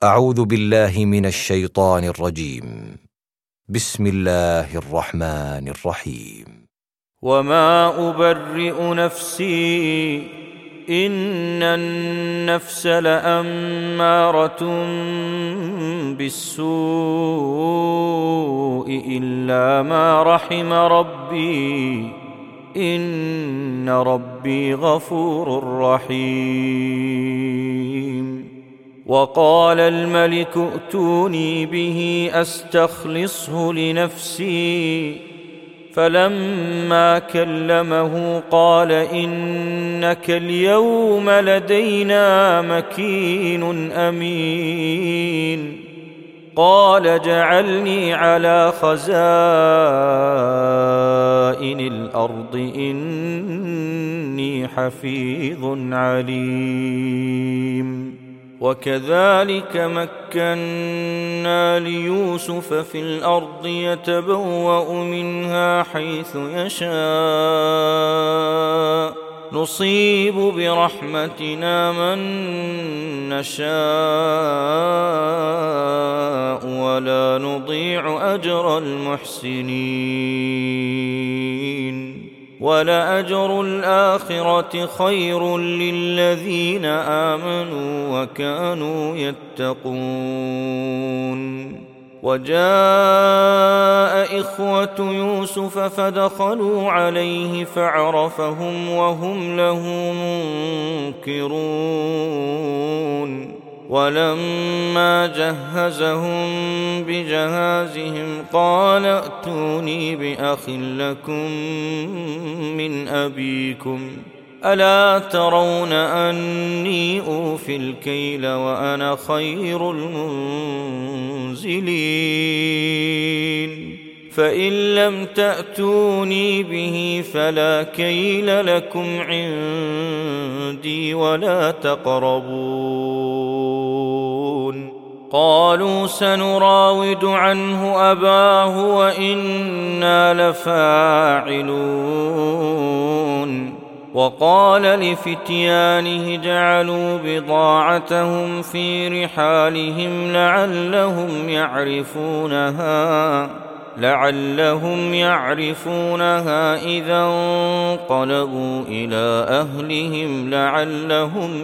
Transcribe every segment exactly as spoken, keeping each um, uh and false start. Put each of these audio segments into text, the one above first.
أعوذ بالله من الشيطان الرجيم. بسم الله الرحمن الرحيم. وما أبرئ نفسي إن النفس لأمارة بالسوء إلا ما رحم ربي إن ربي غفور رحيم. وقال الملك ائتوني به أستخلصه لنفسي فلما كلمه قال إنك اليوم لدينا مكين أمين. قال جعلني على خزائن الأرض إني حفيظ عليم. وكذلك مكنا ليوسف في الأرض يتبوأ منها حيث يشاء نصيب برحمتنا من نشاء ولا نضيع أجر المحسنين. ولأجر الآخرة خير للذين آمنوا وكانوا يتقون. وجاء إخوة يوسف فدخلوا عليه فعرفهم وهم له منكرون. ولما جهزهم بجهازهم قال ائتوني بأخ لكم من أبيكم ألا ترون أني أوفي الكيل وأنا خير المنزلين. فإن لم تأتوني به فلا كيل لكم عندي ولا تقربون. قالوا سنراود عنه أباه وإنا لفاعلون. وقال لفتيانه جعلوا بضاعتهم في رحالهم لعلهم يعرفونها لعلهم يعرفونها إذا انقلبوا إلى أهلهم لعلهم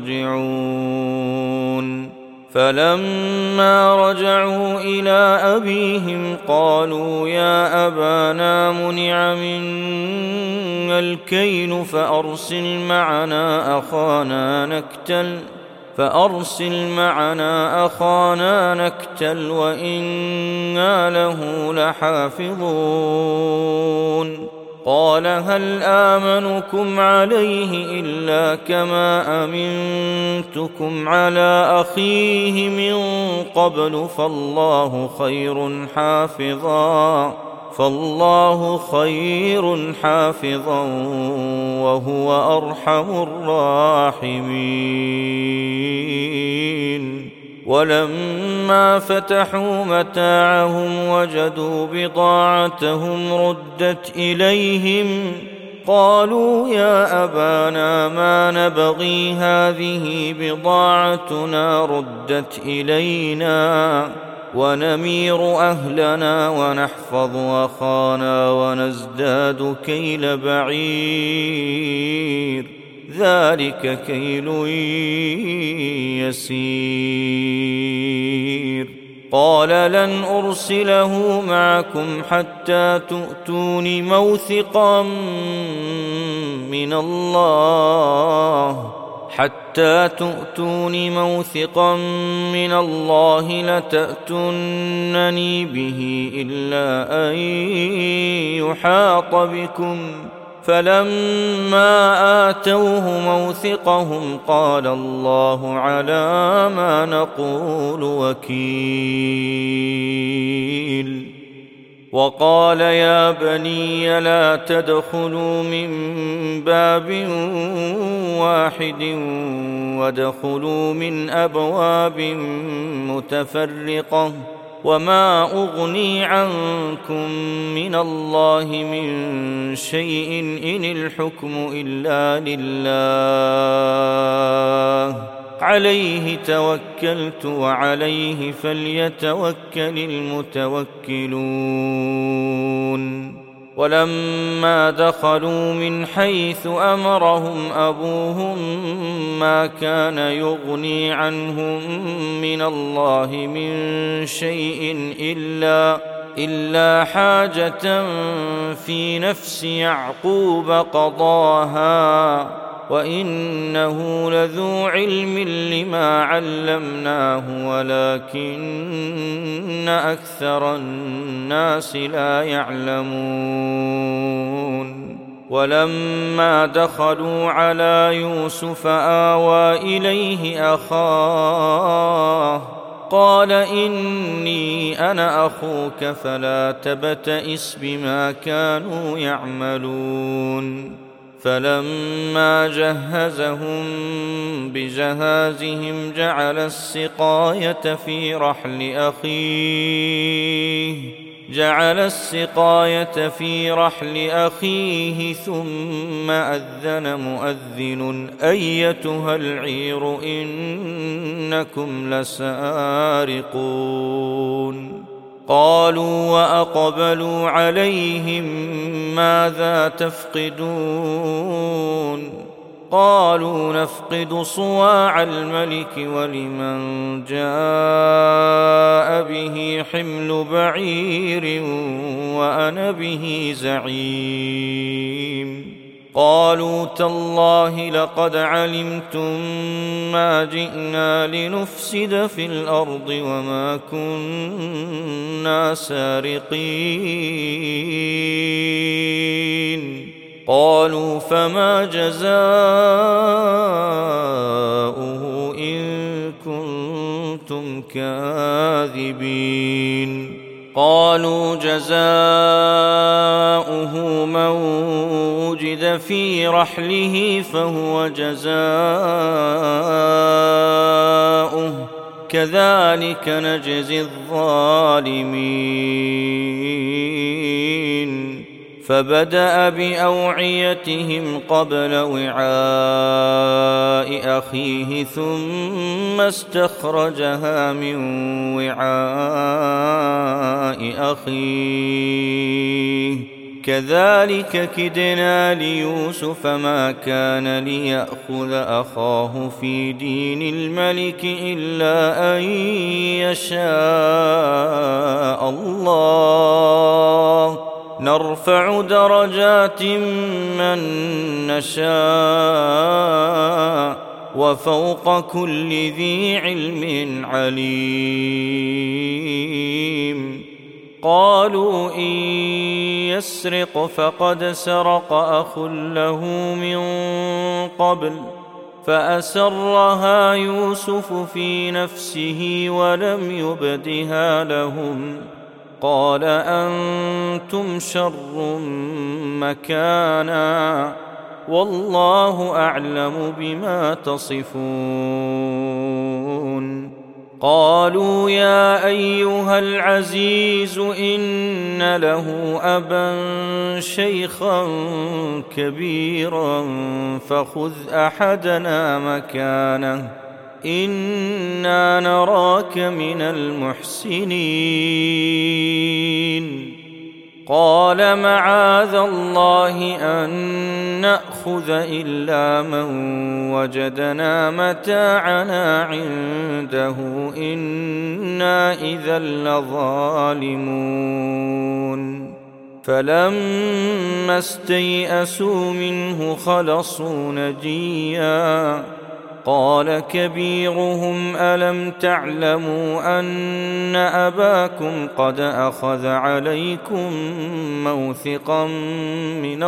يرجعون. فلما رجعوا إلى أبيهم قالوا يا أبانا منع منا الكيل فأرسل معنا أخانا نكتل فأرسل معنا أخانا نكتل وإنا له لحافظون. قال هل آمنكم عليه إلا كما أمنتكم على أخيه من قبل فالله خير حافظا فالله خير حافظا وهو أرحم الراحمين. ولما فتحوا متاعهم وجدوا بضاعتهم ردت إليهم قالوا يا أبانا ما نبغي هذه بضاعتنا ردت إلينا ونمير أهلنا ونحفظ أخانا ونزداد كيل بعير ذلك كيل يسير. قال لن أرسله معكم حتى تؤتوني موثقا من الله حتى تؤتوني موثقا من الله لتأتونني به إلا أن يحاط بكم. فلما آتوه موثقهم قال الله على ما نقول وكيل. وقال يا بني لا تدخلوا من باب واحد وادخلوا من أبواب متفرقة وما أغني عنكم من الله من شيء إن الحكم إلا لله عليه توكلت وعليه فليتوكل المتوكلون. ولما دخلوا من حيث أمرهم أبوهم ما كان يغني عنهم من الله من شيء إلا, إلا حاجة في نفس يعقوب قضاها وإنه لذو علم لما علمناه ولكن أكثر الناس لا يعلمون. ولما دخلوا على يوسف آوى إليه أخاه قال إني أنا أخوك فلا تبتئس بما كانوا يعملون. فلما جهزهم بجهازهم جعل السقاية في رحل أخيه جعل السقاية في رحل أخيه ثم أذن مؤذن أيتها العير إنكم لسارقون. قالوا وأقبلوا عليهم ماذا تفقدون؟ قالوا نفقد صواع الملك ولمن جاء به حمل بعير وأنا به زعيم. قالوا تالله لقد علمتم ما جئنا لنفسد في الأرض وما كنا سارقين. قالوا فما جزاؤه إن كنتم كاذبين؟ قالوا جزاؤه من وجد في رحله فهو جزاؤه كذلك نجزي الظالمين. فبدأ بأوعيتهم قبل وعاء أخيه ثم استخرجها من وعاء أخيه كذلك كدنا ليوسف ما كان ليأخذ أخاه في دين الملك إلا أن يشاء الله نرفع درجات من نشاء وفوق كل ذي علم عليم. قالوا إن يسرق فقد سرق أخ له من قبل فأسرها يوسف في نفسه ولم يبدها لهم قال أنتم شر مكانا والله أعلم بما تصفون. قالوا يا أيها العزيز إن له أبا شيخا كبيرا فخذ أحدنا مكانه إنا نراك من المحسنين. قال معاذ الله أن نأخذ إلا من وجدنا متاعنا عنده إنا إذا لظالمون. فلما استيئسوا منه خلصوا نجيا قال كبيرهم ألم تعلموا أن أباكم قد أخذ عليكم موثقا من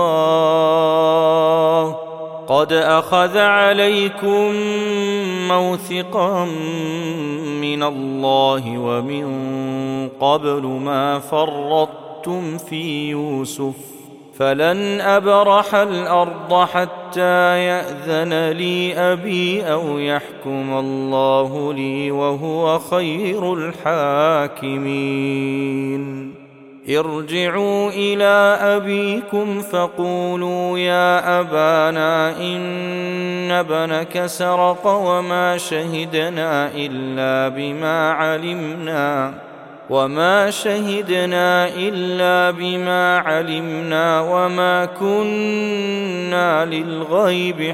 الله قد أخذ عليكم موثقا من الله ومن قبل ما فرطتم في يوسف فلن أبرح الأرض حتى يأذن لي أبي أو يحكم الله لي وهو خير الحاكمين. ارجعوا إلى أبيكم فقولوا يا أبانا إن ابنك سرق وما شهدنا إلا بما علمنا وما شهدنا إلا بما علمنا وما كنا للغيب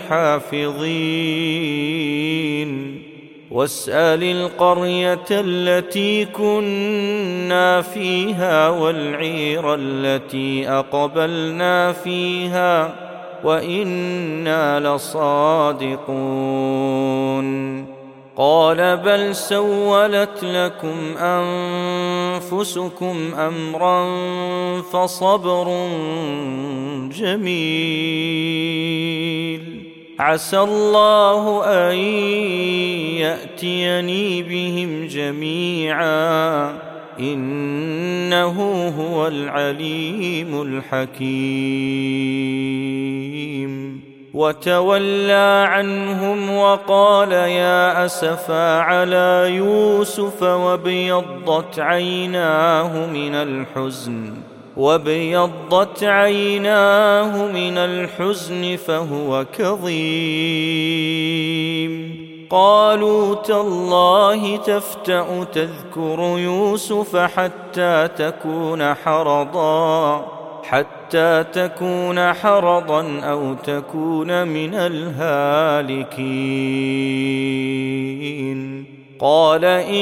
حافظين واسأل القرية التي كنا فيها والعير التي أقبلنا فيها وإنا لصادقون قال بل سولت لكم أنفسكم أمرا فصبر جميل عسى الله أن يأتيني بهم جميعا إنه هو العليم الحكيم وتولى عنهم وقال يا أسفا على يوسف وابيضت عيناه من الحزن وابيضت عيناه من الحزن فهو كظيم قالوا تالله تفتأ تذكر يوسف حتى تكون حرضا حتى تكون حرضا أو تكون من الهالكين قال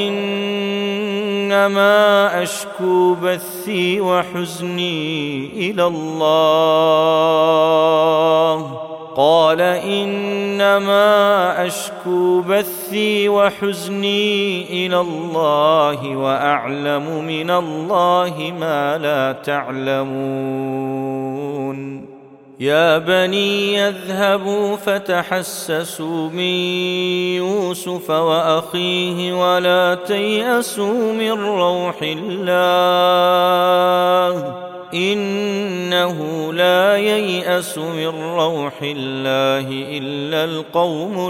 إنما أشكو بثي وحزني إلى الله قال إنما أشكو بثي وحزني إلى الله وأعلم من الله ما لا تعلمون يا بني اذهبوا فتحسسوا من يوسف وأخيه ولا تيأسوا من روح الله إنه لا ييأس من روح الله إلا القوم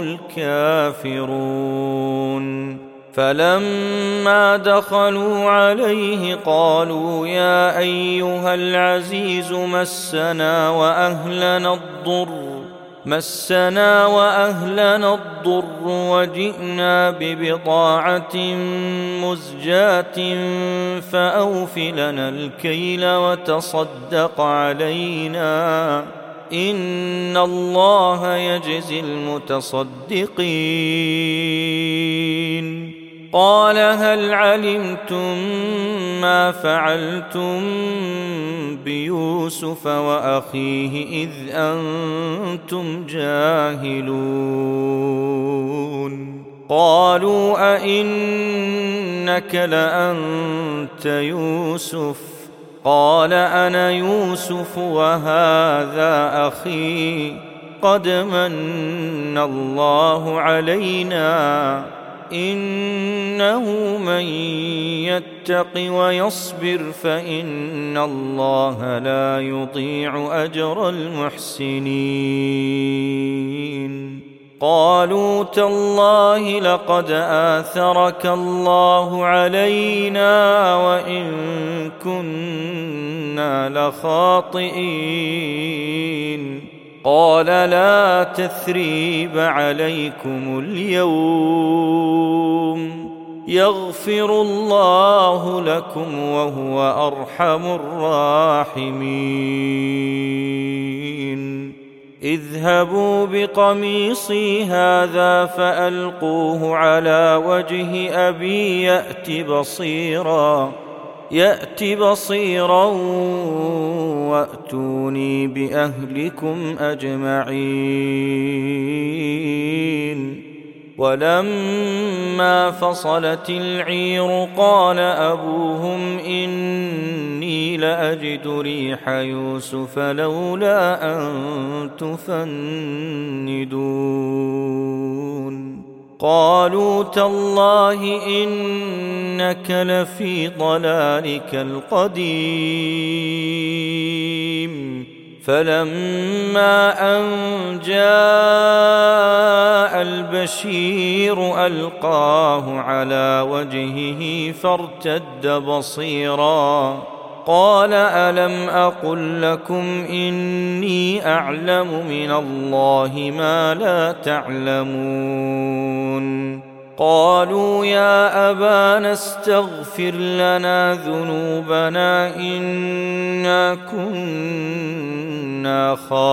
الكافرون فلما دخلوا عليه قالوا يا أيها العزيز مسنا وأهلنا الضر مسنا وأهلنا الضر وجئنا ببضاعة مزجاة فأوف لنا الكيل وتصدق علينا إن الله يجزي المتصدقين قال هل علمتم ما فعلتم بيوسف وأخيه إذ أنتم جاهلون قالوا أئنك لأنت يوسف قال أنا يوسف وهذا أخي قد من الله علينا إنه من يتق ويصبر فإن الله لا يضيع أجر المحسنين قالوا تالله لقد آثرك الله علينا وإن كنا لخاطئين قال لا تثريب عليكم اليوم يغفر الله لكم وهو أرحم الراحمين اذهبوا بقميصي هذا فألقوه على وجه أبي يأت بصيرا يأت بصيرا وأتوني بأهلكم أجمعين ولما فصلت العير قال أبوهم إني لأجد ريح يوسف لولا أن تفندون قالوا تالله إنك لفي ضلالك القديم فلما أن جاء البشير ألقاه على وجهه فارتد بصيرا قال ألم أقل لكم إني أعلم من الله ما لا تعلمون قالوا يا أبانا استغفر لنا ذنوبنا إنا كنا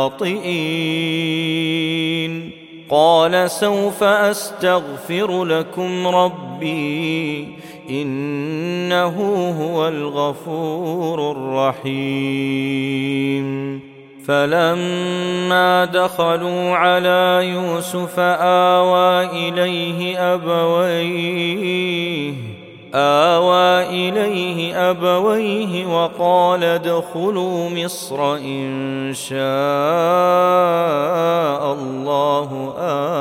خاطئين قال سوف أستغفر لكم ربي إنه هو الغفور الرحيم فلما دخلوا على يوسف آوى إليه أبويه آوى إليه أبويه وقال ادخلوا مصر إن شاء الله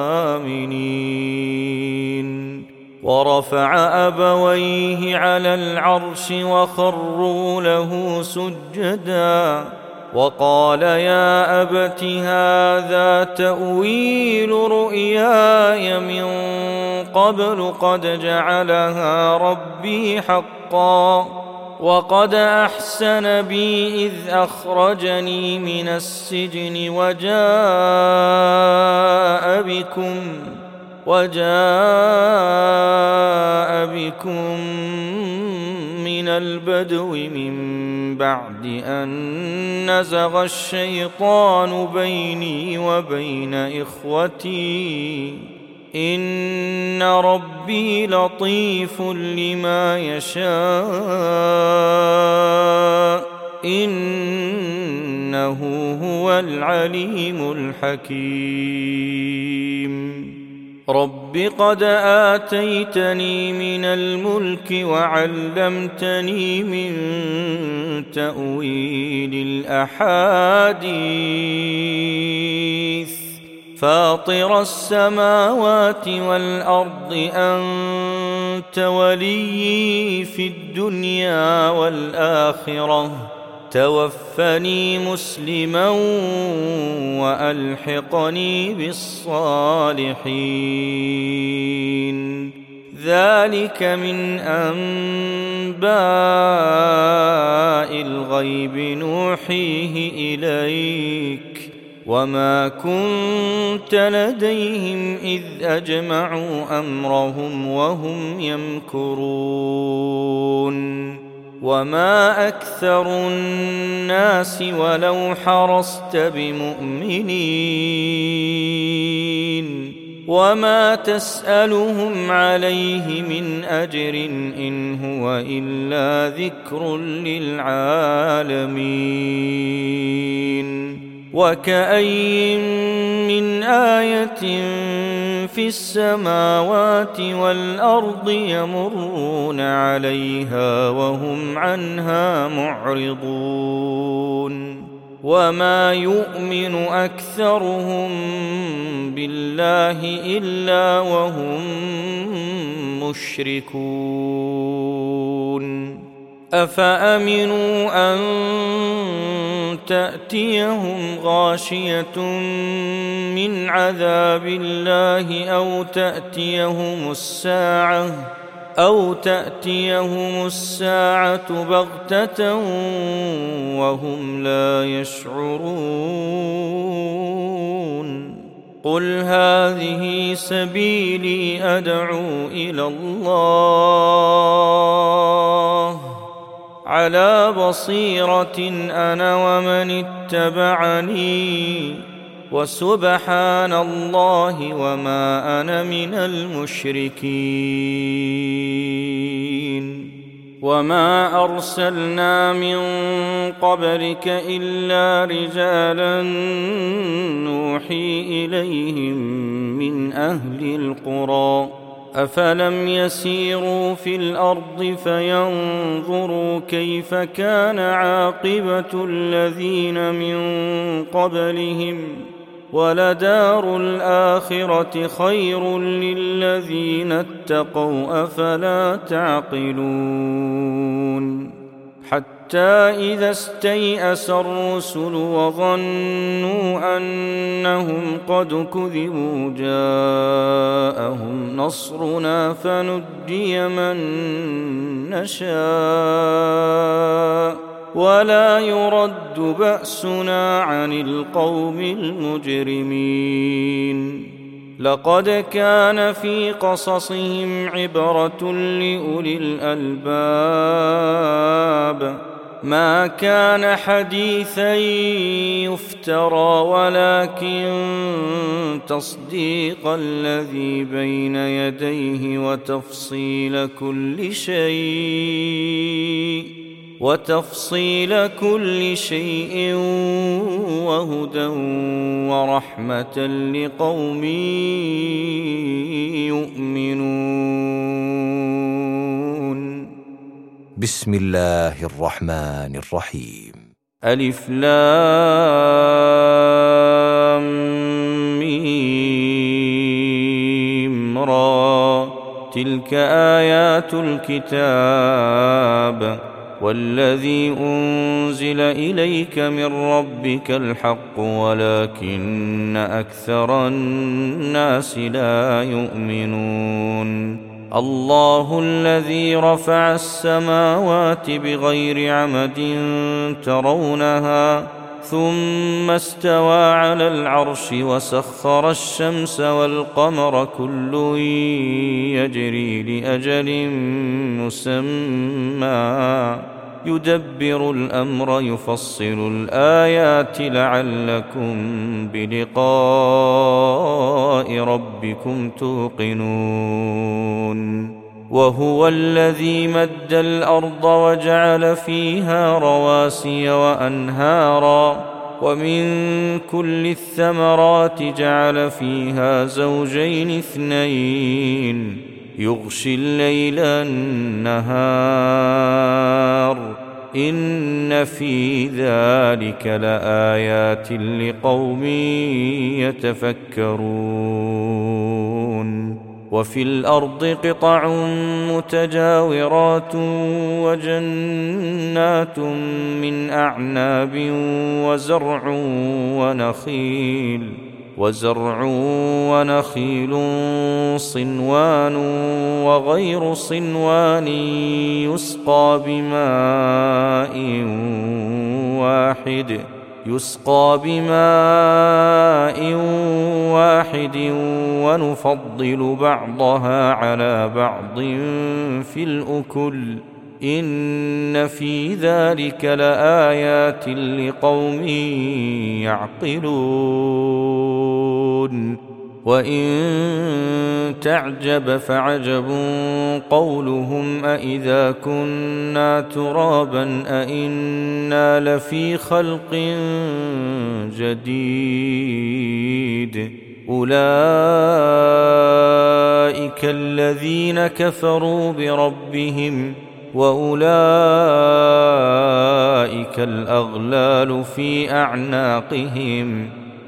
آمنين ورفع أبويه على العرش وخروا له سجدا وقال يا أبت هذا تأويل رؤياي من قبل قد جعلها ربي حقا وقد أحسن بي إذ أخرجني من السجن وجاء بكم وجاء بكم من البدو من بعد أن نزغ الشيطان بيني وبين إخوتي إن ربي لطيف لما يشاء إنه هو العليم الحكيم رب قد آتيتني من الملك وعلمتني من تأويل الأحاديث فاطر السماوات والأرض أنت وليي في الدنيا والآخرة توفني مسلما وألحقني بالصالحين ذلك من أنباء الغيب نوحيه إليك وما كنت لديهم إذ أجمعوا أمرهم وهم يمكرون وما أكثر الناس ولو حرصت بمؤمنين وما تسألهم عليه من أجر إن هو إلا ذكر للعالمين وكأين من آية في السماوات والأرض يمرون عليها وهم عنها معرضون وما يؤمن أكثرهم بالله إلا وهم مشركون أفأمنوا أن تأتيهم غاشية من عذاب الله أو تأتيهم الساعة أو تأتيهم الساعة بغتة وهم لا يشعرون قل هذه سبيلي أدعو إلى الله على بصيرة أنا ومن اتبعني وسبحان الله وما أنا من المشركين وما أرسلنا من قبلك إلا رجالا نوحي إليهم من أهل القرى أفلم يسيروا في الأرض فينظروا كيف كان عاقبة الذين من قبلهم ولدار الآخرة خير للذين اتقوا أفلا تعقلون حتى إذا استيأس الرسل وظنوا أنهم قد كذبوا جاءهم نصرنا فنجي من نشاء ولا يرد بأسنا عن القوم المجرمين لقد كان في قصصهم عبرة لأولي الألباب ما كان حديثا يفترى ولكن تصديق الذي بين يديه وتفصيل كل شيء وتفصيل كل شيء وهدى ورحمة لقوم يؤمنون. بسم الله الرحمن الرحيم. ألف لام ميم را تلك آيات الكتاب والذي أنزل إليك من ربك الحق ولكن أكثر الناس لا يؤمنون. الله الذي رفع السماوات بغير عمد ترونها ثم استوى على العرش وسخر الشمس والقمر كل يجري لأجل مسمى يدبر الأمر يفصل الآيات لعلكم بلقاء ربكم توقنون. وهو الذي مد الأرض وجعل فيها رواسي وأنهارا ومن كل الثمرات جعل فيها زوجين اثنين يغشي الليل النهار إن في ذلك لآيات لقوم يتفكرون. وفي الأرض قطع متجاورات وجنات من أعناب وزرع ونخيل وزرع ونخيل صنوان وغير صنوان يسقى بماء واحد يسقى بماء واحد ونفضل بعضها على بعض في الأكل إن في ذلك لآيات لقوم يعقلون. وإن تعجب فعجب قولهم أإذا كنا ترابا أإنا لفي خلق جديد أولئك الذين كفروا بربهم وأولئك الأغلال في أعناقهم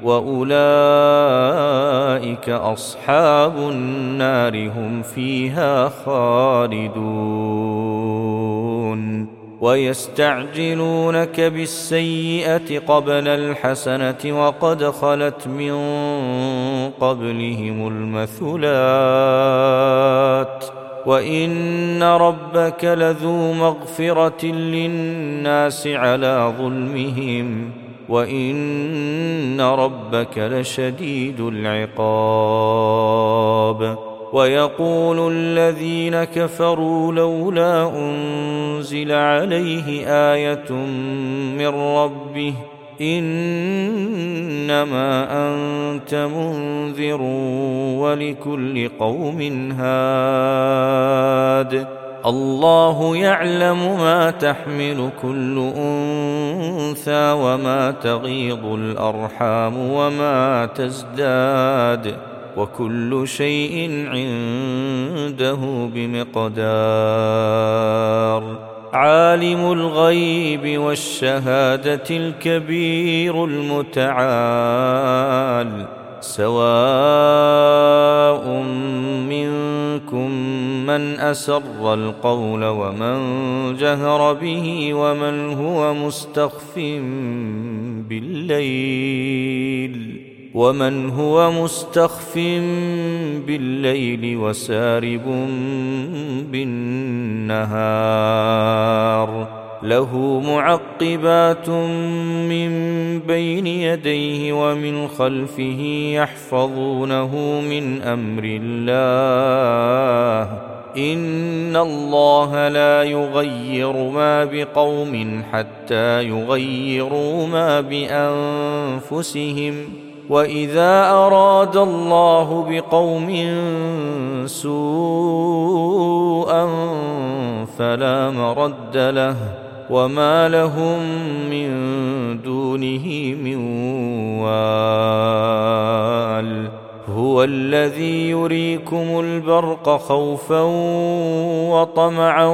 وأولئك أصحاب النار هم فيها خالدون. ويستعجلونك بالسيئة قبل الحسنة وقد خلت من قبلهم المثلات وإن ربك لذو مغفرة للناس على ظلمهم وإن ربك لشديد العقاب. ويقول الذين كفروا لولا أنزل عليه آية من ربه إنما أنت منذر ولكل قوم هاد الله يعلم ما تحمل كل أنثى وما تغيض الأرحام وما تزداد وكل شيء عنده بمقدار. عالم الغيب والشهادة الكبير المتعال سواء منكم من أسر القول ومن جهر به ومن هو مستخف بالليل ومن هو مستخف بالليل وسارب بالنهار له معقبات من بين يديه ومن خلفه يحفظونه من أمر الله إن الله لا يغير ما بقوم حتى يغيروا ما بأنفسهم وإذا أراد الله بقوم سوءا فلا مرد له وما لهم من دونه من وال هو الذي يريكم البرق خوفا وطمعا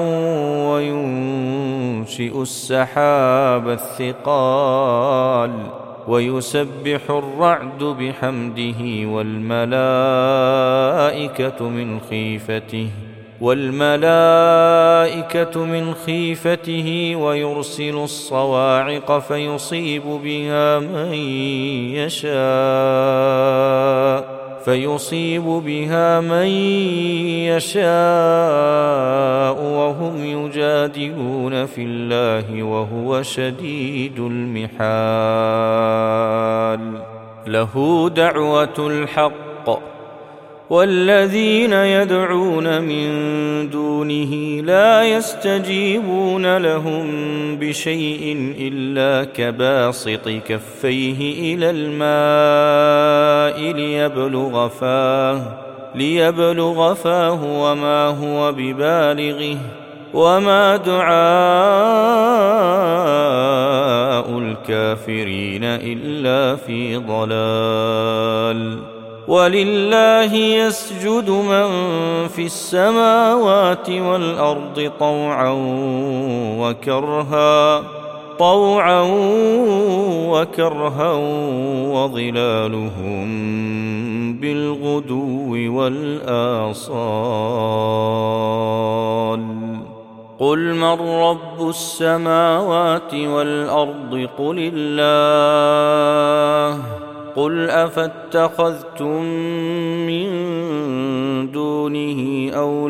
وينشئ السحاب الثقال ويسبح الرعد بحمده والملائكة من خيفته والملائكة من خيفته ويرسل الصواعق فيصيب بها من يشاء فيصيب بها من يشاء وهم يجادلون في الله وهو شديد المحال له دعوة الحق والذين يدعون من دونه لا يستجيبون لهم بشيء إلا كباسط كفيه إلى الماء ليبلغ فاه ليبلغ فاه وما هو ببالغه وما دعاء الكافرين إلا في ضلال ولله يسجد من في السماوات والأرض طوعا وكرها طوعا وكرها وظلالهم بالغدو والآصال قل من رب السماوات والأرض قل الله قل أفاتخذتم من دونه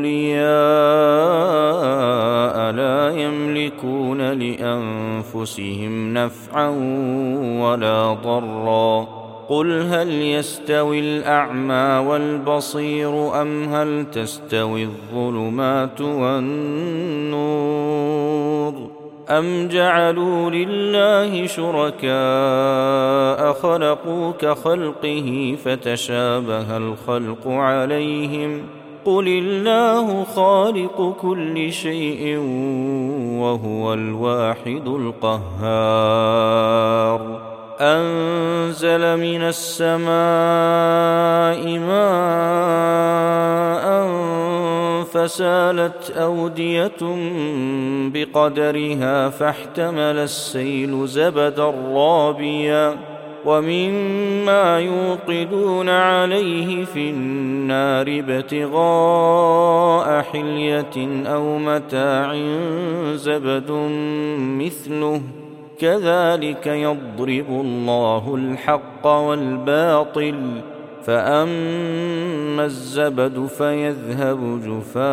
أولياء لا يملكون لأنفسهم نفعا ولا ضرا قل هل يستوي الأعمى والبصير أم هل تستوي الظلمات والنور أم جعلوا لله شركاء خلقوا كخلقه فتشابه الخلق عليهم قل الله خالق كل شيء وهو الواحد القهار أنزل من السماء ماء فسالت أودية بقدرها فاحتمل السيل زبدا رابيا ومما يوقدون عليه في النار ابتغاء حلية أو متاع زبد مثله كذلك يضرب الله الحق والباطل فأما الزبد فيذهب جفاء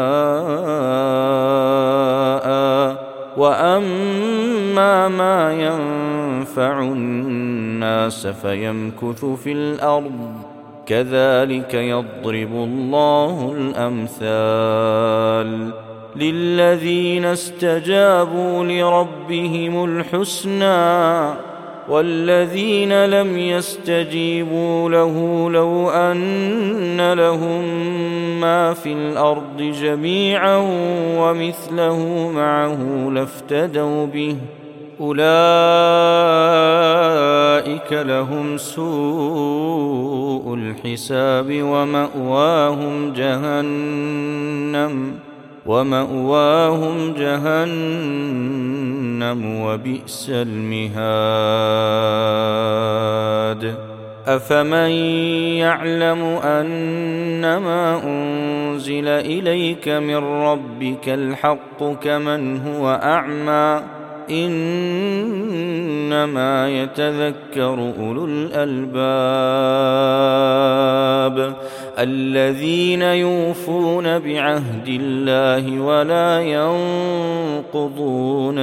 وأما ما ينفع الناس فيمكث في الأرض كذلك يضرب الله الأمثال للذين استجابوا لربهم الحسنى والذين لم يستجيبوا له لو أن لهم ما في الأرض جميعا ومثله معه لافتدوا به أولئك لهم سوء الحساب ومأواهم جهنم ومأواهم جهنم وبئس المهاد أفمن يعلم أنما أنزل إليك من ربك الحق كمن هو أعمى إنما يتذكر أولو الألباب الذين يوفون بعهد الله ولا ينقضون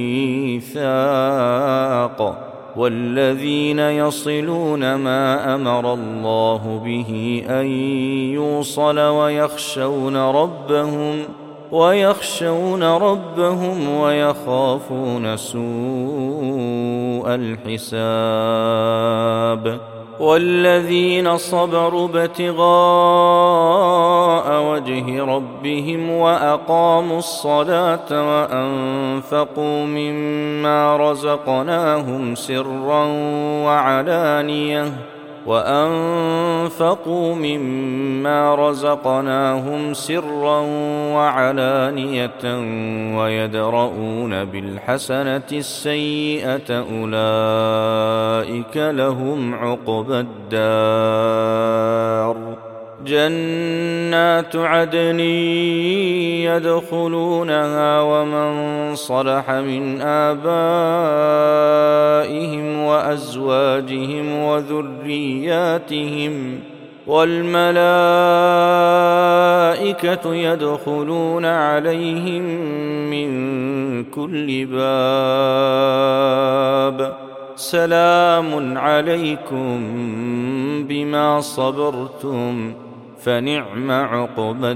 الميثاق والذين يصلون ما أمر الله به أن يوصل ويخشون ربهم ويخشون ربهم ويخافون سوء الحساب والذين صبروا ابتغاء وجه ربهم وأقاموا الصلاة وأنفقوا مما رزقناهم سرا وعلانية وأنفقوا مما رزقناهم سرا وعلانية ويدرؤون بالحسنة السيئة أولئك لهم عقبى الدار جنات عدن يدخلونها ومن صلح من آبائهم وأزواجهم وذرياتهم والملائكة يدخلون عليهم من كل باب سلام عليكم بما صبرتم فنعم عقبى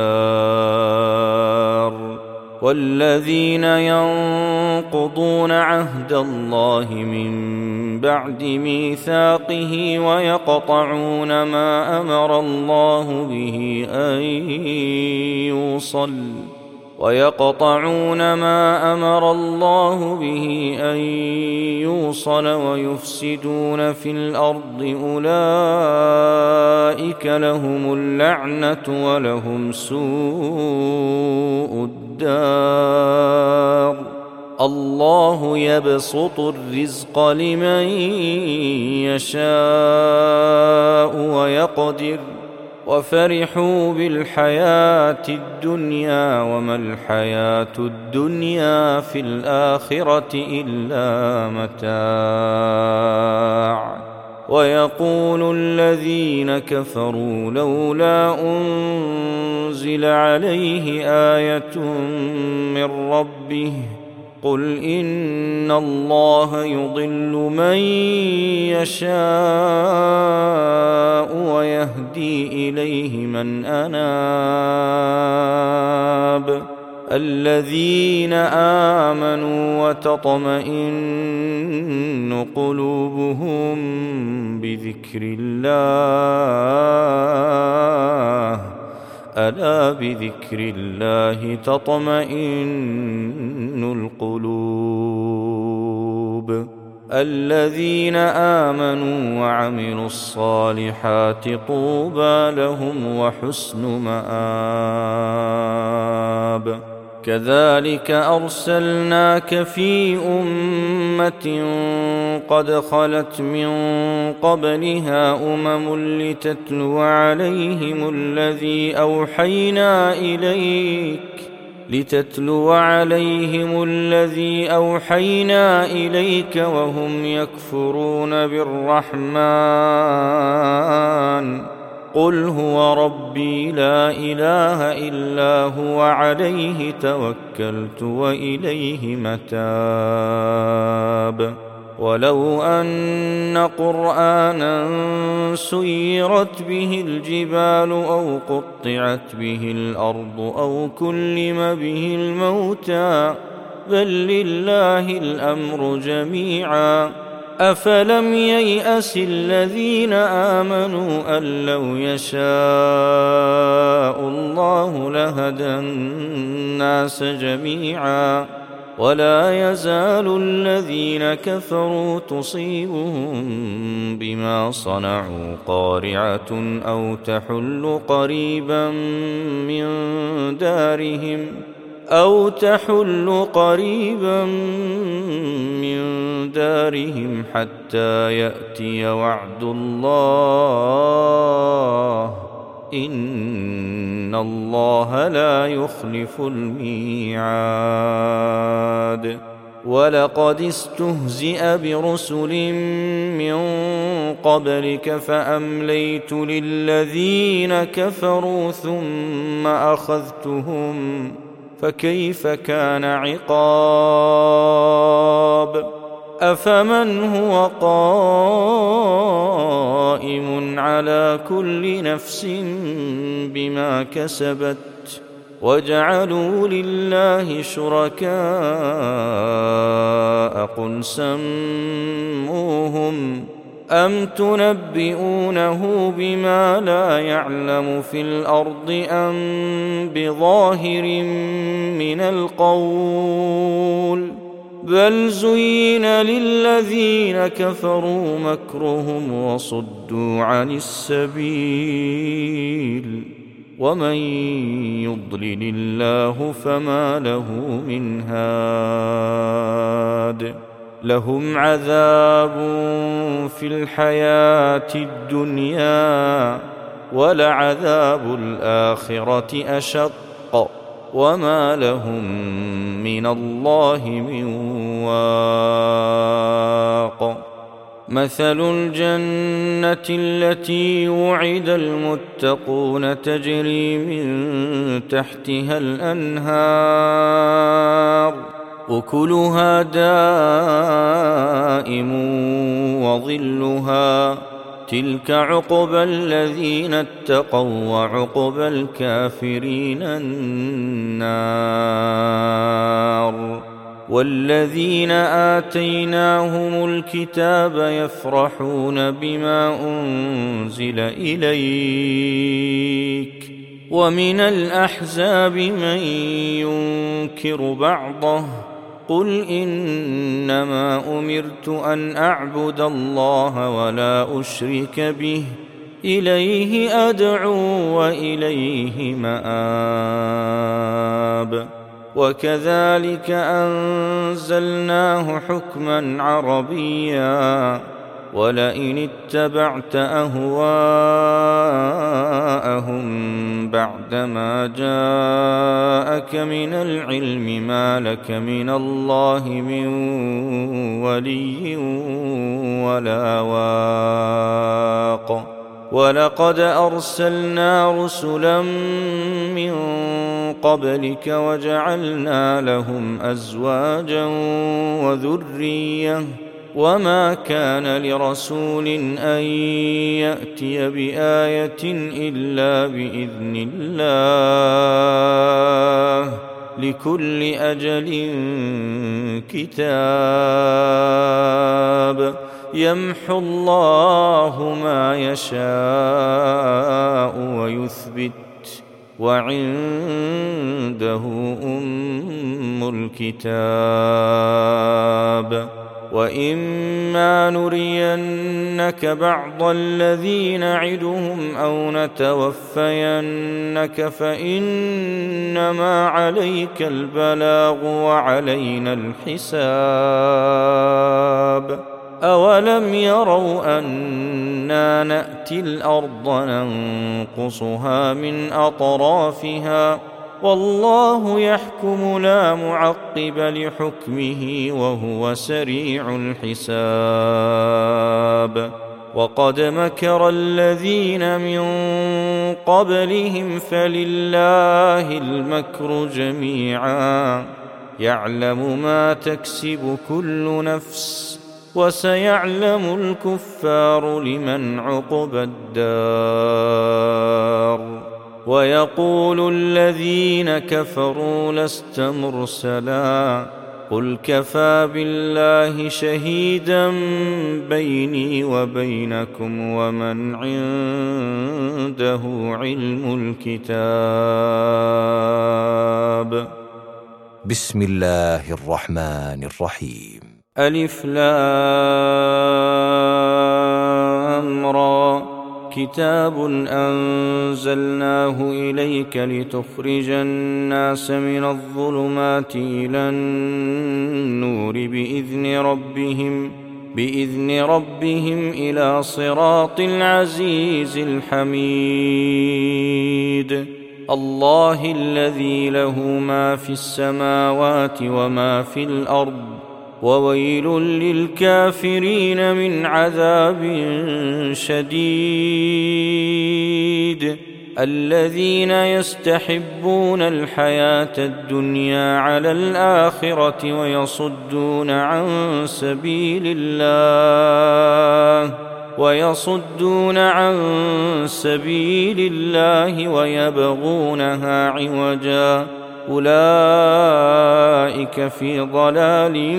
الدار والذين ينقضون عهد الله من بعد ميثاقه ويقطعون ما أمر الله به أن يوصل ويقطعون ما أمر الله به أن يوصل ويفسدون في الأرض أولئك لهم اللعنة ولهم سوء الدار الله يبسط الرزق لمن يشاء ويقدر وفرحوا بالحياة الدنيا وما الحياة الدنيا في الآخرة إلا متاع ويقول الذين كفروا لولا أنزل عليه آية من ربه قل إن الله يضل من يشاء ويهدي إليه من أناب الذين آمنوا وتطمئن قلوبهم بذكر الله ألا بذكر الله تطمئن القلوب الذين آمنوا وعملوا الصالحات طوبى لهم وحسن مآب كذلك أرسلناك في أمة قد خلت من قبلها أمم لتتلو عليهم الذي أوحينا إليك لتتلو عليهم الذي أوحينا إليك وهم يكفرون بالرحمن قل هو ربي لا إله إلا هو عليه توكلت وإليه متاب ولو أن قرآنا سيرت به الجبال أو قطعت به الأرض أو كلم به الموتى بل لله الأمر جميعا أفلم ييأس الذين آمنوا أن لو يشاء الله لهدى الناس جميعا ولا يزال الذين كفروا تصيبهم بما صنعوا قارعة أو تحل قريبا من دارهم أو تحل قريبا من دارهم حتى يأتي وعد الله إن الله لا يخلف الميعاد ولقد استهزئ برسل من قبلك فأمليت للذين كفروا ثم أخذتهم فكيف كان عقاب أفمن هو قائم على كل نفس بما كسبت وجعلوا لله شركاء قل سموهم أم تنبئونه بما لا يعلم في الأرض أم بظاهر من القول بل زين للذين كفروا مكرهم وصدوا عن السبيل ومن يضلل الله فما له من هاد لهم عذاب في الحياة الدنيا ولعذاب الآخرة أشق وما لهم من الله من واق مثل الجنة التي وعد المتقون تجري من تحتها الأنهار أكلها دائم وظلها تلك عقبى الذين اتقوا وعقبى الكافرين النار والذين آتيناهم الكتاب يفرحون بما أنزل إليك ومن الأحزاب من ينكر بعضه قل إنما أمرت أن أعبد الله ولا أشرك به إليه أدعو وإليه مآب وكذلك أنزلناه حكما عربيا ولئن اتبعت أهواءهم بعدما جاءك من العلم ما لك من الله من ولي ولا واق ولقد أرسلنا رسلا من قبلك وجعلنا لهم أزواجا وذرية وما كان لرسول أن يأتي بآية إلا بإذن الله لكل أجل كتاب يمحو الله ما يشاء ويثبت وعنده أم الكتاب وإما نرينك بعض الذي نعدهم أو نتوفينك فإنما عليك البلاغ وعلينا الحساب أولم يروا أنا نأتي الأرض ننقصها من أطرافها والله يحكم لا معقب لحكمه وهو سريع الحساب وقد مكر الذين من قبلهم فلله المكر جميعا يعلم ما تكسب كل نفس وسيعلم الكفار لمن عقبى الدار ويقول الذين كفروا لست مرسلا قل كفى بالله شهيدا بيني وبينكم ومن عنده علم الكتاب بسم الله الرحمن الرحيم ألف لام را كتاب أنزلناه إليك لتخرج الناس من الظلمات إلى النور بإذن ربهم بإذن ربهم إلى صراط العزيز الحميد الله الذي له ما في السماوات وما في الأرض وويل للكافرين من عذاب شديد. الذين يستحبون الحياة الدنيا على الآخرة ويصدون عن سبيل الله ويصدون عن سبيل الله ويبغونها عوجا أولئك في ضلال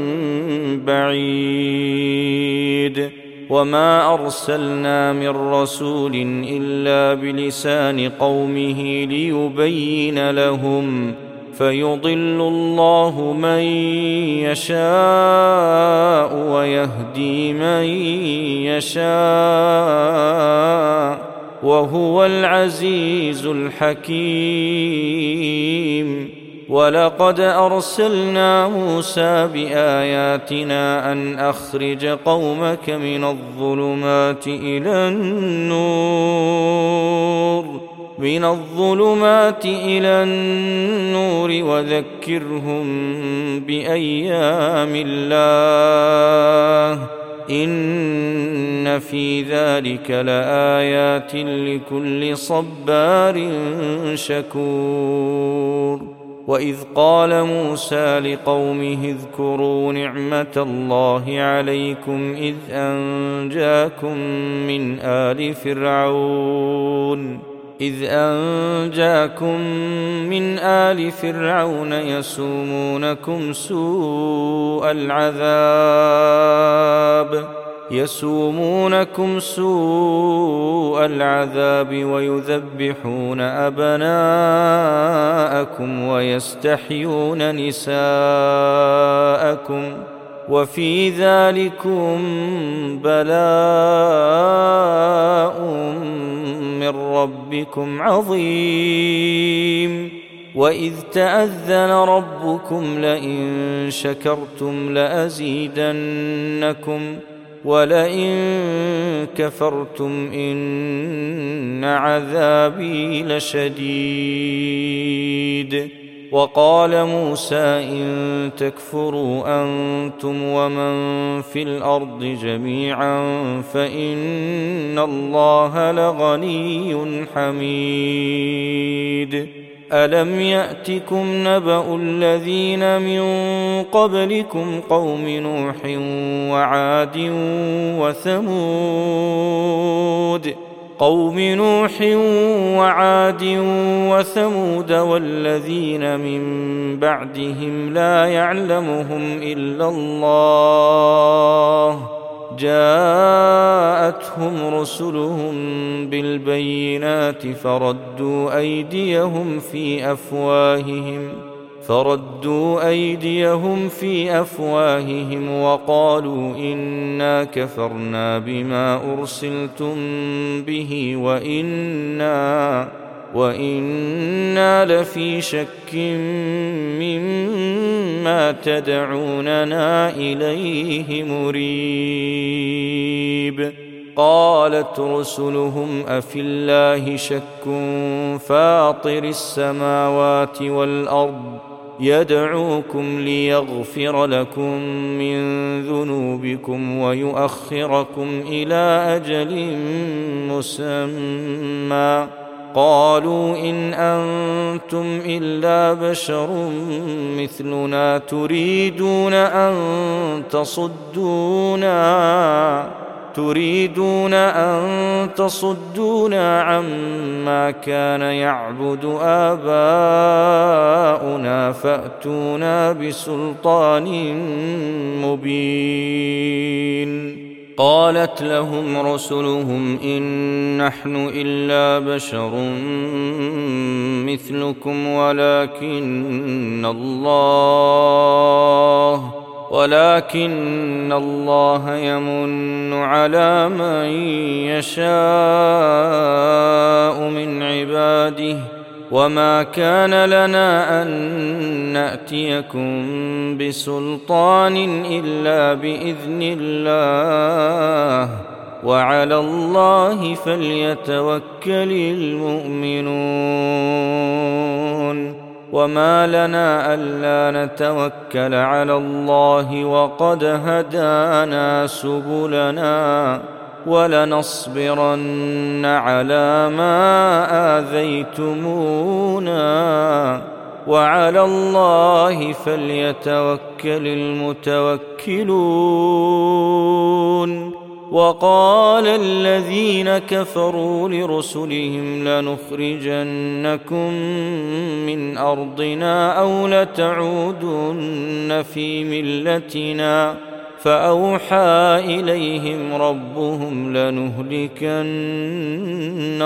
بعيد. وما أرسلنا من رسول إلا بلسان قومه ليبين لهم فيضل الله من يشاء ويهدي من يشاء وهو العزيز الحكيم. ولقد أرسلنا موسى بآياتنا أن أخرج قومك من الظلمات إلى النور من الظلمات إلى النور وذكرهم بأيام الله إن في ذلك لآيات لكل صبار شكور. وإذ قال موسى لقومه اذكروا نعمة الله عليكم إذ أنجاكم من آل فرعون إذ أنجاكم من آل فرعون يسومونكم سوء العذاب يسومونكم سوء العذاب ويذبحون أبناءكم ويستحيون نساءكم وفي ذلكم بلاء من ربكم عظيم. وإذ تأذن ربكم لئن شكرتم لأزيدنكم ولئن كفرتم إن عذابي لشديد. وقال موسى إن تكفروا أنتم ومن في الأرض جميعا فإن الله لغني حميد. ألم يأتكم نبأ الذين من قبلكم قوم نوح وعاد وثمود قوم نوح وعاد وثمود والذين من بعدهم لا يعلمهم إلا الله جاءتهم رسلهم بالبينات فردوا أيديهم في أفواههم فردوا أيديهم في أفواههم وقالوا إنا كفرنا بما أرسلتم به وإنا وإنا لفي شك مما تدعوننا إليه مريب. قالت رسلهم أفي الله شك فاطر السماوات والأرض يدعوكم ليغفر لكم من ذنوبكم ويؤخركم إلى أجل مسمى قالوا إن أنتم إلا بشر مثلنا تريدون أن تصدونا تريدون أن تصدونا عما كان يعبد آباؤنا فأتونا بسلطان مبين. قالت لهم رسلهم إن نحن إلا بشر مثلكم ولكن الله ولكن الله يمن على من يشاء من عباده وما كان لنا أن نأتيكم بسلطان إلا بإذن الله وعلى الله فليتوكل المؤمنون. وما لنا ألا نتوكل على الله وقد هدانا سبلنا ولنصبرن على ما آذيتمونا وعلى الله فليتوكل المتوكلون. وقال الذين كفروا لرسلهم لنخرجنكم من أرضنا أو لتعودن في ملتنا فأوحى إليهم ربهم لنهلكن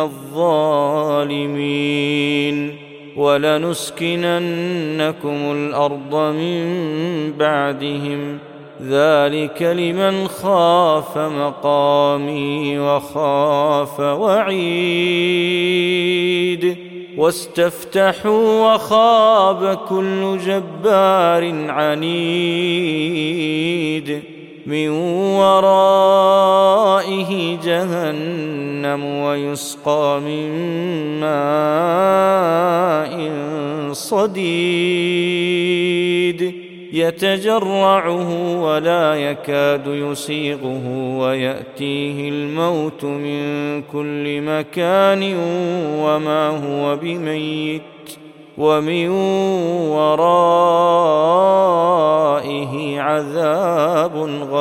الظالمين ولنسكننكم الأرض من بعدهم ذلك لمن خاف مقامي وخاف وعيد. واستفتحوا وخاب كل جبار عنيد من ورائه جهنم ويسقى من ماء صديد يتجرعه ولا يكاد يسيغه ويأتيه الموت من كل مكان وما هو بميت ومن ورائه عذاب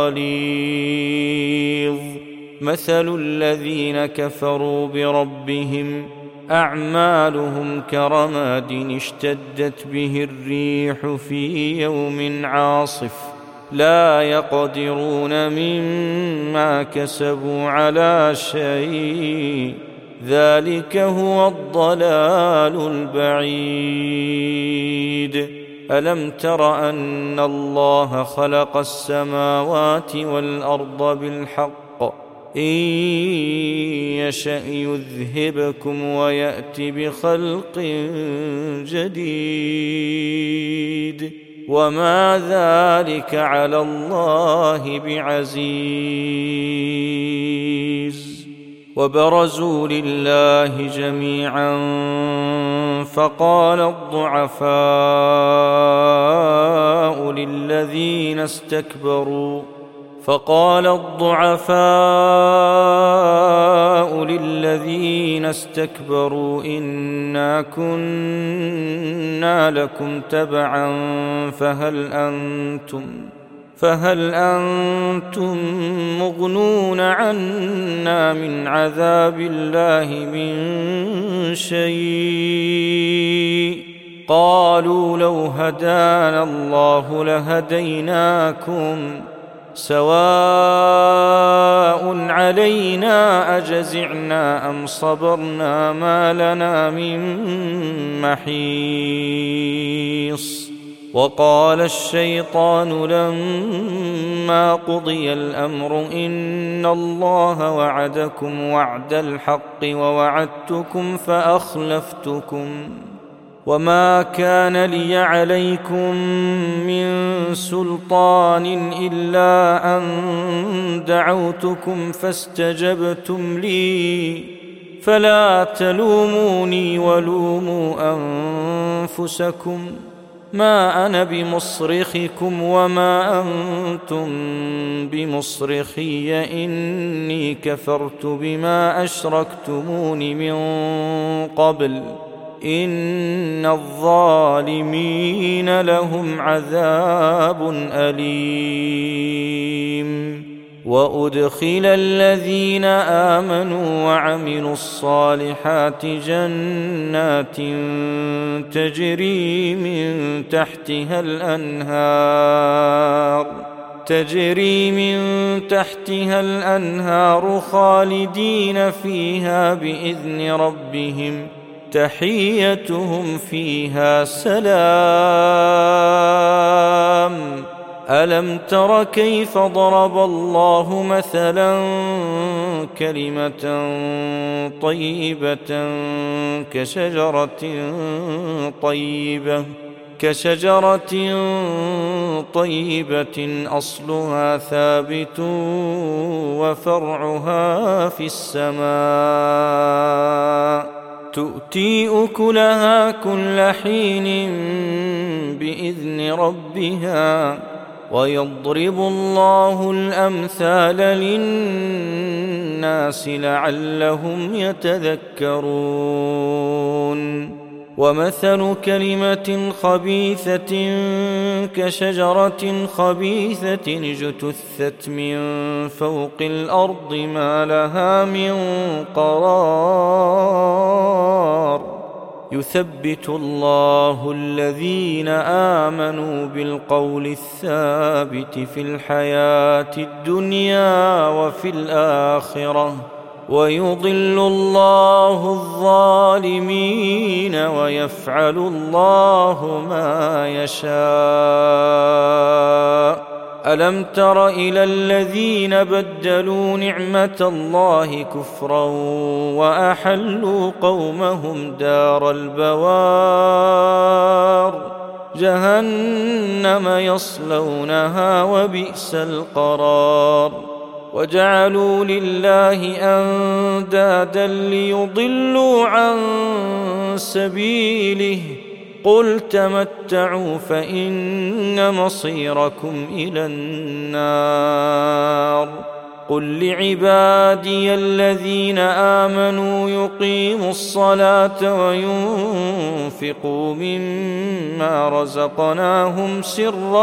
غليظ. مثل الذين كفروا بربهم أعمالهم كرماد اشتدت به الريح في يوم عاصف لا يقدرون مما كسبوا على شيء ذلك هو الضلال البعيد. ألم تر أن الله خلق السماوات والأرض بالحق إن يشأ يذهبكم ويأت بخلق جديد وما ذلك على الله بعزيز. وبرزوا لله جميعا فقال الضعفاء للذين استكبروا فقال الضعفاء للذين استكبروا إنا كنا لكم تبعا فهل أنتم فهل أنتم مغنون عنا من عذاب الله من شيء قالوا لو هدانا الله لهديناكم سواء علينا أجزعنا أم صبرنا ما لنا من محيص. وقال الشيطان لما قضي الأمر إن الله وعدكم وعد الحق ووعدتكم فأخلفتكم وما كان لي عليكم من سلطان إلا أن دعوتكم فاستجبتم لي فلا تلوموني ولوموا أنفسكم ما أنا بمصرخكم وما أنتم بمصرخي إني كفرت بما أشركتمون من قبل إن الظالمين لهم عذاب أليم. وأدخل الذين آمنوا وعملوا الصالحات جنات تجري من تحتها الأنهار تجري من تحتها الأنهار خالدين فيها بإذن ربهم تحيتهم فيها سلام. ألم تر كيف ضرب الله مثلا كلمة طيبة كشجرة طيبة كشجرة طيبة أصلها ثابت وفرعها في السماء تؤتي أكلها كل حين بإذن ربها ويضرب الله الأمثال للناس لعلهم يتذكرون ومثل كلمة خبيثة كشجرة خبيثة اجتثت من فوق الأرض ما لها من قرار يثبت الله الذين آمنوا بالقول الثابت في الحياة الدنيا وفي الآخرة ويضل الله الظالمين ويفعل الله ما يشاء. ألم تر إلى الذين بدلوا نعمة الله كفرا وأحلوا قومهم دار البوار جهنم يصلونها وبئس القرار وجعلوا لله أندادا ليضلوا عن سبيله قل تمتعوا فإن مصيركم إلى النار قل لعبادي الذين آمنوا يقيموا الصلاة وينفقوا مما رزقناهم سرا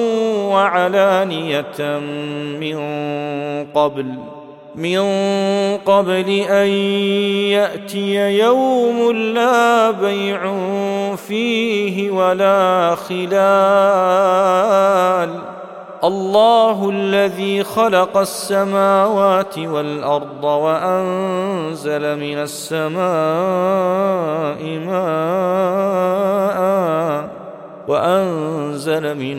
وعلانية من قبل من قبل أن يأتي يوم لا بيع فيه ولا خلال الله الذي خلق السماوات والأرض وأنزل من السماء ماء وأنزل من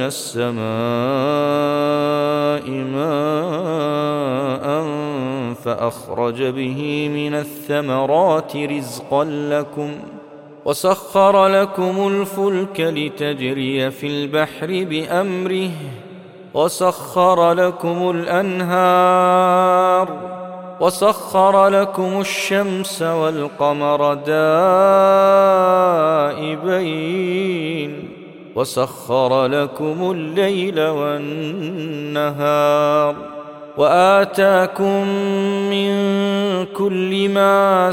السماء ماء فأخرج به من الثمرات رزقا لكم وسخر لكم الفلك لتجري في البحر بأمره وسخر لكم الأنهار وسخر لكم الشمس والقمر دائبين وسخر لكم الليل والنهار وآتاكم من كل ما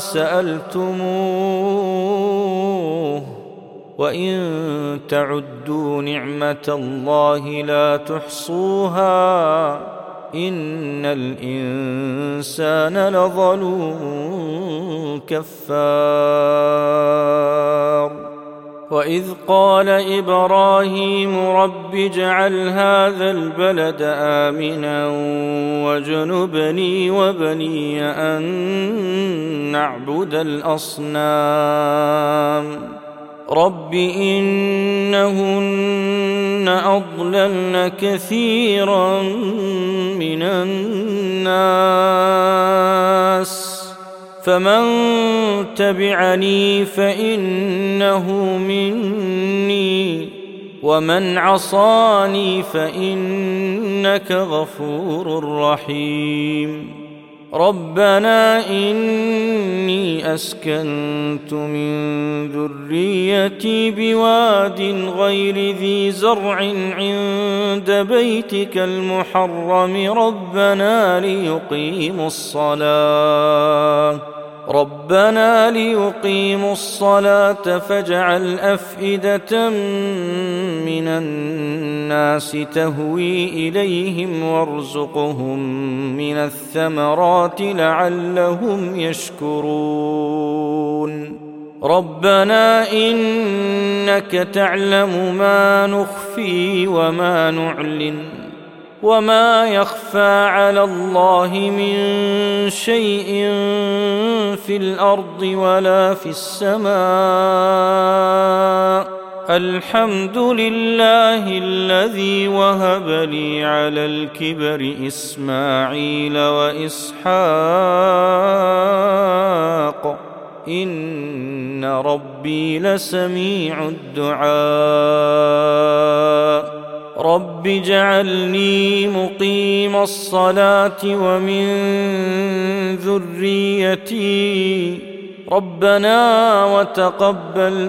سألتموه وإن تعدوا نعمة الله لا تحصوها إن الإنسان لظلوم كفار وإذ قال إبراهيم رب اجعل هذا البلد آمنا واجنبني وبني أن نعبد الأصنام رب إنهن أضللن كثيرا من الناس فمن تبعني فإنه مني ومن عصاني فإنك غفور رحيم ربنا إني أسكنت من ذريتي بواد غير ذي زرع عند بيتك المحرم ربنا ليقيموا الصلاة ربنا ليقيموا الصلاة فاجعل أفئدة من الناس تهوي إليهم وارزقهم من الثمرات لعلهم يشكرون ربنا إنك تعلم ما نخفي وما نعلن وما يخفى على الله من شيء في الأرض ولا في السماء الحمد لله الذي وهب لي على الكبر إسماعيل وإسحاق إن ربي لسميع الدعاء رب اجعلني مقيم الصلاة ومن ذريتي ربنا وتقبل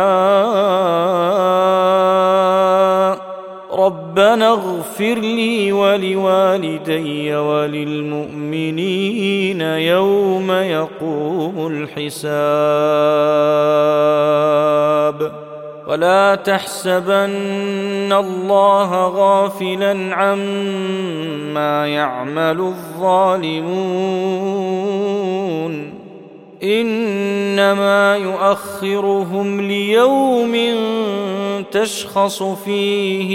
دعاء ربنا اغفر لي ولوالدي وللمؤمنين يوم يقوم الحساب ولا تحسبن الله غافلا عما يعمل الظالمون إنما يؤخرهم ليوم تشخص فيه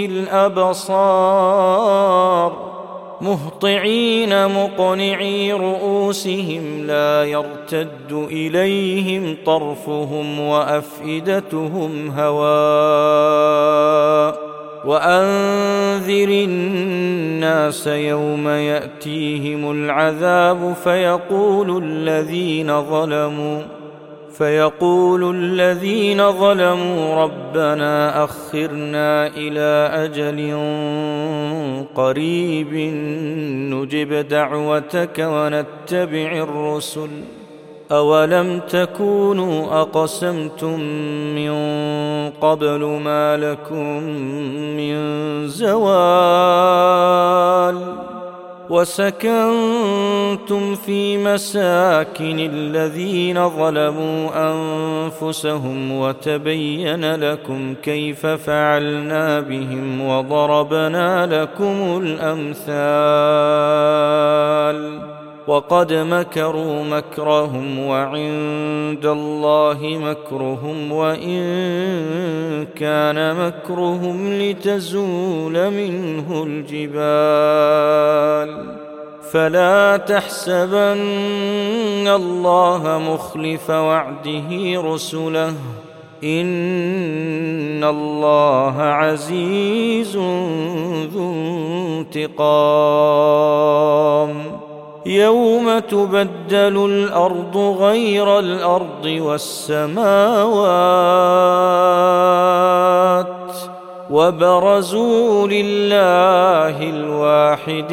الأبصار مهطعين مقنعي رؤوسهم لا يرتد إليهم طرفهم وأفئدتهم هواء وأنذر الناس يوم يأتيهم العذاب فيقول الذين ظلموا فيقول الذين ظلموا ربنا أخرنا إلى أجل قريب نجب دعوتك ونتبع الرسل أولم تكونوا أقسمتم من قبل ما لكم من زوال وسكنتم في مساكن الذين ظلموا أنفسهم وتبين لكم كيف فعلنا بهم وضربنا لكم الأمثال وقد مكروا مكرهم وعند الله مكرهم وإن كان مكرهم لتزول منه الجبال فلا تحسبن الله مخلف وعده رسله إن الله عزيز ذو انتقام يوم تبدل الأرض غير الأرض والسماوات وبرزوا لله الواحد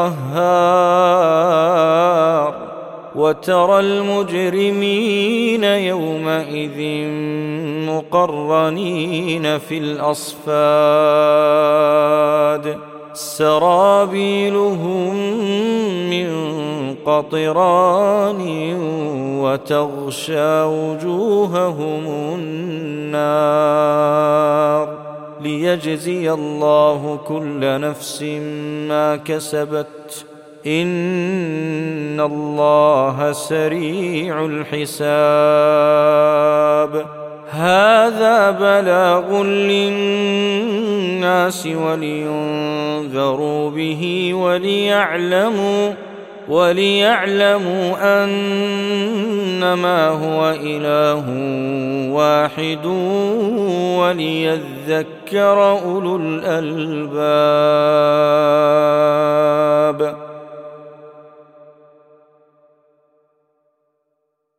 القهار وترى المجرمين يومئذ مقرنين في الأصفاد سرابيلهم من قطران وتغشى وجوههم النار ليجزي الله كل نفس ما كسبت إن الله سريع الحساب هذا بلاغ للناس ولينذروا به وليعلموا وليعلموا أنما هو إله واحد وليذكر أولو الألباب